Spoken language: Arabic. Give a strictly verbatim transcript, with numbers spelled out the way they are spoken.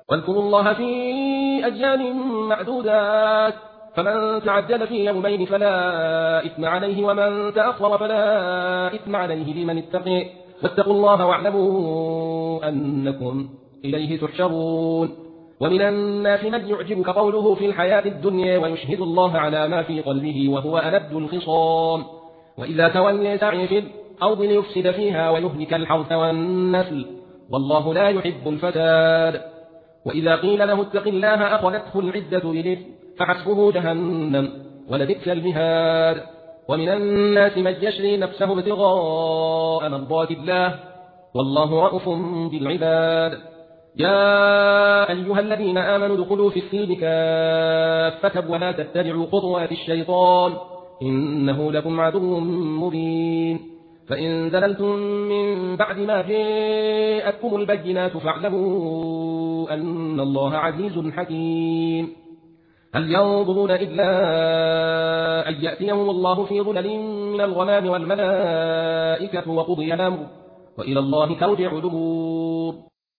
واذكروا الله في أيام معدودات فمن تعجل في يومين فلا إثم عليه ومن تأخر فلا إثم عليه لمن اتقي واتقوا الله واعلموا أنكم إليه تحشرون. ومن الناس من يعجبك قوله في الحياة الدنيا ويشهد الله على ما في قلبه وهو ألد الخصام وإذا تولى سعي في الأرض ليفسد فيها ويهلك الحرث والنسل والله لا يحب الفساد. وإذا قيل له اتق الله أخذته العزة بالإثم فحسبه جهنم ولبئس المهاد. ومن الناس من يشري نفسه ابتغاء مرضات الله والله رءوف بالعباد. يا أيها الذين آمنوا ادخلوا في السلم كافة ولا تتبعوا خطوات الشيطان إنه لكم عدو مبين. فإن زللتم من بعد ما جاءتكم البينات فاعلموا أن الله عزيز حكيم. هل ينظرون إلا أن يأتيهم الله في ظلل من الغمام والملائكة وقضي الأمر وإلى الله ترجع الأمور.